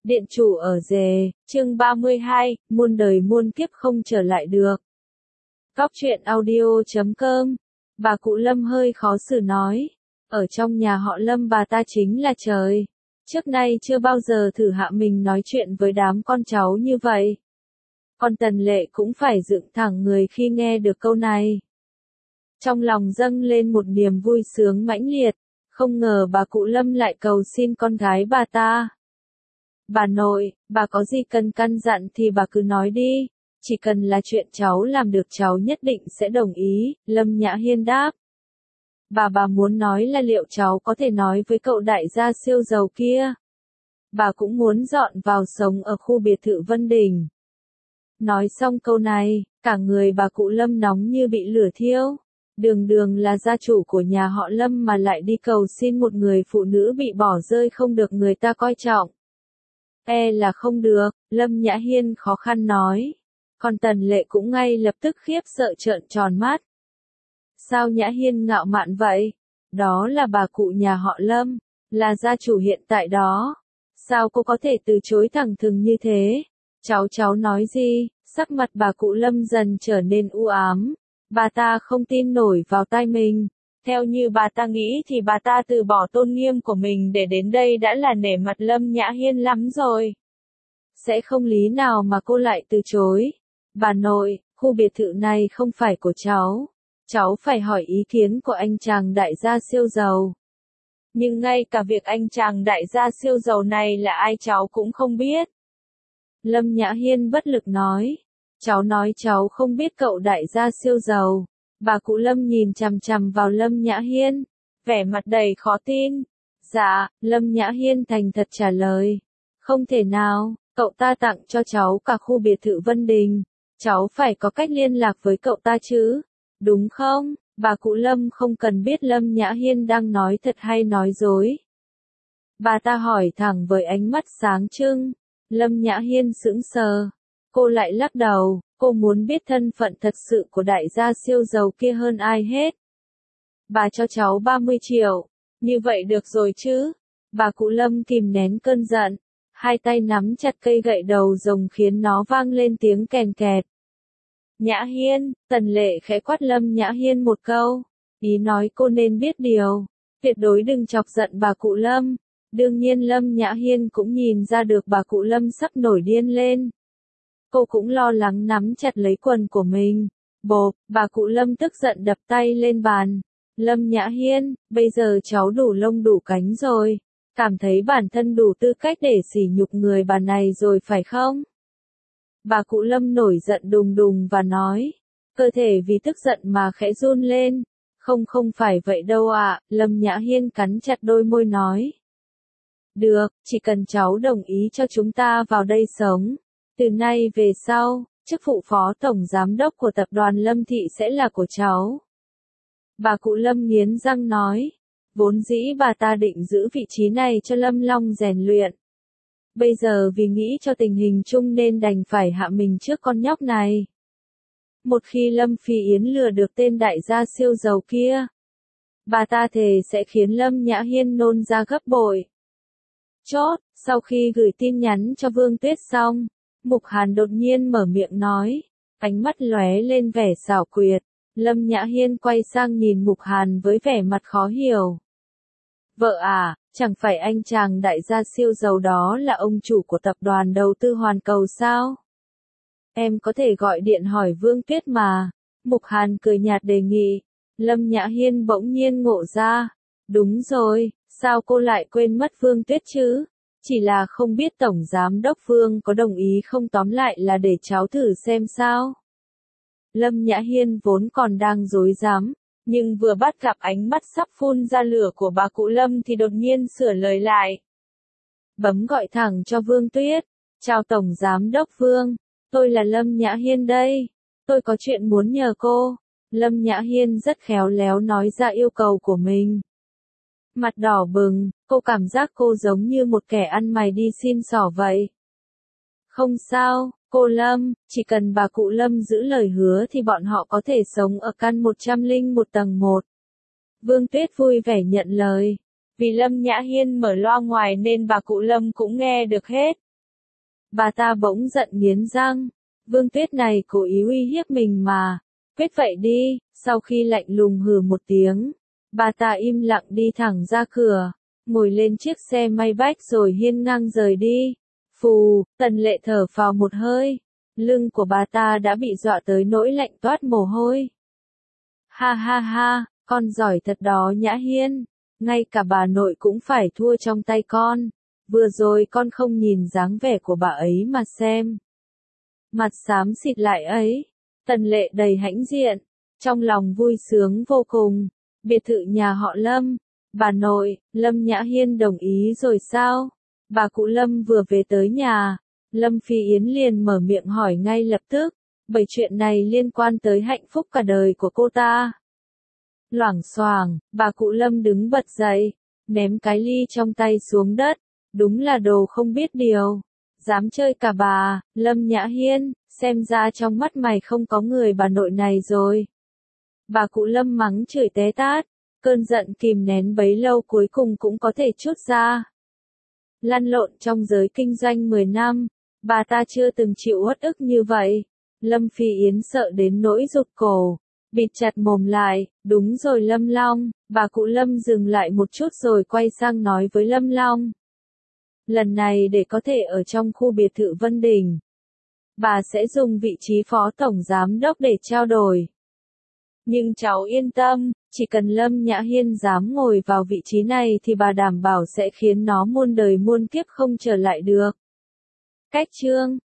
Điện chủ ở rề, chương 32, muôn đời muôn kiếp không trở lại được. Cóc truyện audio.com. Bà cụ Lâm hơi khó xử nói. Ở trong nhà họ Lâm bà ta chính là trời. Trước nay chưa bao giờ thử hạ mình nói chuyện với đám con cháu như vậy. Con Tần Lệ cũng phải dựng thẳng người khi nghe được câu này. Trong lòng dâng lên một niềm vui sướng mãnh liệt. Không ngờ bà cụ Lâm lại cầu xin con gái bà ta. Bà nội, bà có gì cần căn dặn thì bà cứ nói đi, chỉ cần là chuyện cháu làm được cháu nhất định sẽ đồng ý, Lâm Nhã Hiên đáp. Bà muốn nói là liệu cháu có thể nói với cậu đại gia siêu giàu kia. Bà cũng muốn dọn vào sống ở khu biệt thự Vân Đình. Nói xong câu này, cả người bà cụ Lâm nóng như bị lửa thiêu. Đường đường là gia chủ của nhà họ Lâm mà lại đi cầu xin một người phụ nữ bị bỏ rơi không được người ta coi trọng. Là không được, Lâm Nhã Hiên khó khăn nói. Còn Tần Lệ cũng ngay lập tức khiếp sợ trợn tròn mắt. Sao Nhã Hiên ngạo mạn vậy? Đó là bà cụ nhà họ Lâm, là gia chủ hiện tại đó. Sao cô có thể từ chối thẳng thừng như thế? Cháu nói gì? Sắc mặt bà cụ Lâm dần trở nên u ám. Bà ta không tin nổi vào tai mình. Theo như bà ta nghĩ thì bà ta từ bỏ tôn nghiêm của mình để đến đây đã là nể mặt Lâm Nhã Hiên lắm rồi. Sẽ không lý nào mà cô lại từ chối. Bà nội, khu biệt thự này không phải của cháu. Cháu phải hỏi ý kiến của anh chàng đại gia siêu giàu. Nhưng ngay cả việc anh chàng đại gia siêu giàu này là ai cháu cũng không biết. Lâm Nhã Hiên bất lực nói. Cháu nói cháu không biết cậu đại gia siêu giàu. Bà cụ Lâm nhìn chằm chằm vào Lâm Nhã Hiên, vẻ mặt đầy khó tin. Dạ, Lâm Nhã Hiên thành thật trả lời. Không thể nào, cậu ta tặng cho cháu cả khu biệt thự Vân Đình. Cháu phải có cách liên lạc với cậu ta chứ, đúng không? Bà cụ Lâm không cần biết Lâm Nhã Hiên đang nói thật hay nói dối. Bà ta hỏi thẳng với ánh mắt sáng trưng. Lâm Nhã Hiên sững sờ. Cô lại lắc đầu. Cô muốn biết thân phận thật sự của đại gia siêu giàu kia hơn ai hết. Bà cho cháu 30 triệu. Như vậy được rồi chứ. Bà cụ Lâm kìm nén cơn giận. Hai tay nắm chặt cây gậy đầu rồng khiến nó vang lên tiếng kèn kẹt. Nhã Hiên, Tần Lệ khẽ quát Lâm Nhã Hiên một câu. Ý nói cô nên biết điều. Tuyệt đối đừng chọc giận bà cụ Lâm. Đương nhiên Lâm Nhã Hiên cũng nhìn ra được bà cụ Lâm sắp nổi điên lên. Cô cũng lo lắng nắm chặt lấy quần của mình. Bộp, bà cụ Lâm tức giận đập tay lên bàn. Lâm Nhã Hiên, bây giờ cháu đủ lông đủ cánh rồi. Cảm thấy bản thân đủ tư cách để sỉ nhục người bà này rồi phải không? Bà cụ Lâm nổi giận đùng đùng và nói. Cơ thể vì tức giận mà khẽ run lên. Không phải vậy đâu ạ, Lâm Nhã Hiên cắn chặt đôi môi nói. Được, chỉ cần cháu đồng ý cho chúng ta vào đây sống. Từ nay về sau, chức vụ phó tổng giám đốc của tập đoàn Lâm Thị sẽ là của cháu. Bà cụ Lâm nghiến răng nói. Vốn dĩ bà ta định giữ vị trí này cho Lâm Long rèn luyện. Bây giờ vì nghĩ cho tình hình chung nên đành phải hạ mình trước con nhóc này. Một khi Lâm Phi Yến lừa được tên đại gia siêu giàu kia, bà ta thề sẽ khiến Lâm Nhã Hiên nôn ra gấp bội. Chốt, sau khi gửi tin nhắn cho Vương Tuyết xong, Mục Hàn đột nhiên mở miệng nói, ánh mắt lóe lên vẻ xảo quyệt. Lâm Nhã Hiên quay sang nhìn Mục Hàn với vẻ mặt khó hiểu. Vợ à, chẳng phải anh chàng đại gia siêu giàu đó là ông chủ của tập đoàn đầu tư Hoàn Cầu sao? Em có thể gọi điện hỏi Vương Tuyết mà. Mục Hàn cười nhạt đề nghị. Lâm Nhã Hiên bỗng nhiên ngộ ra. Đúng rồi, sao cô lại quên mất Vương Tuyết chứ? Chỉ là không biết Tổng Giám đốc Vương có đồng ý không, tóm lại là để cháu thử xem sao. Lâm Nhã Hiên vốn còn đang rối rắm, nhưng vừa bắt gặp ánh mắt sắp phun ra lửa của bà cụ Lâm thì đột nhiên sửa lời lại. Bấm gọi thẳng cho Vương Tuyết. Chào Tổng Giám đốc Vương, tôi là Lâm Nhã Hiên đây. Tôi có chuyện muốn nhờ cô. Lâm Nhã Hiên rất khéo léo nói ra yêu cầu của mình. Mặt đỏ bừng, cô cảm giác cô giống như một kẻ ăn mày đi xin xỏ vậy. Không sao, cô Lâm, chỉ cần bà cụ Lâm giữ lời hứa thì bọn họ có thể sống ở căn 101 tầng 1. Vương Tuyết vui vẻ nhận lời. Vì Lâm Nhã Hiên mở loa ngoài nên bà cụ Lâm cũng nghe được hết. Bà ta bỗng giận nghiến răng. Vương Tuyết này cố ý uy hiếp mình mà. Quyết vậy đi, sau khi lạnh lùng hừ một tiếng. Bà ta im lặng đi thẳng ra cửa, ngồi lên chiếc xe may bách rồi hiên ngang rời đi. Phù, Tần Lệ thở phào một hơi. Lưng của bà ta đã bị dọa tới nỗi lạnh toát mồ hôi. Ha ha ha, con giỏi thật đó Nhã Hiên. Ngay cả bà nội cũng phải thua trong tay con. Vừa rồi con không nhìn dáng vẻ của bà ấy mà xem. Mặt xám xịt lại ấy. Tần Lệ đầy hãnh diện. Trong lòng vui sướng vô cùng. Biệt thự nhà họ Lâm. Bà nội, Lâm Nhã Hiên đồng ý rồi sao? Bà cụ Lâm vừa về tới nhà. Lâm Phi Yến liền mở miệng hỏi ngay lập tức. Bởi chuyện này liên quan tới hạnh phúc cả đời của cô ta. Loảng xoảng, bà cụ Lâm đứng bật dậy. Ném cái ly trong tay xuống đất. Đúng là đồ không biết điều. Dám chơi cả bà, Lâm Nhã Hiên, xem ra trong mắt mày không có người bà nội này rồi. Bà cụ Lâm mắng chửi té tát, cơn giận kìm nén bấy lâu cuối cùng cũng có thể trút ra. Lăn lộn trong giới kinh doanh 10 năm, bà ta chưa từng chịu uất ức như vậy. Lâm Phi Yến sợ đến nỗi rụt cổ, bịt chặt mồm lại. Đúng rồi Lâm Long. Bà cụ Lâm dừng lại một chút rồi quay sang nói với Lâm Long. Lần này để có thể ở trong khu biệt thự Vân Đình, bà sẽ dùng vị trí phó tổng giám đốc để trao đổi. Nhưng cháu yên tâm, chỉ cần Lâm Nhã Hiên dám ngồi vào vị trí này thì bà đảm bảo sẽ khiến nó muôn đời muôn kiếp không trở lại được. Cách chương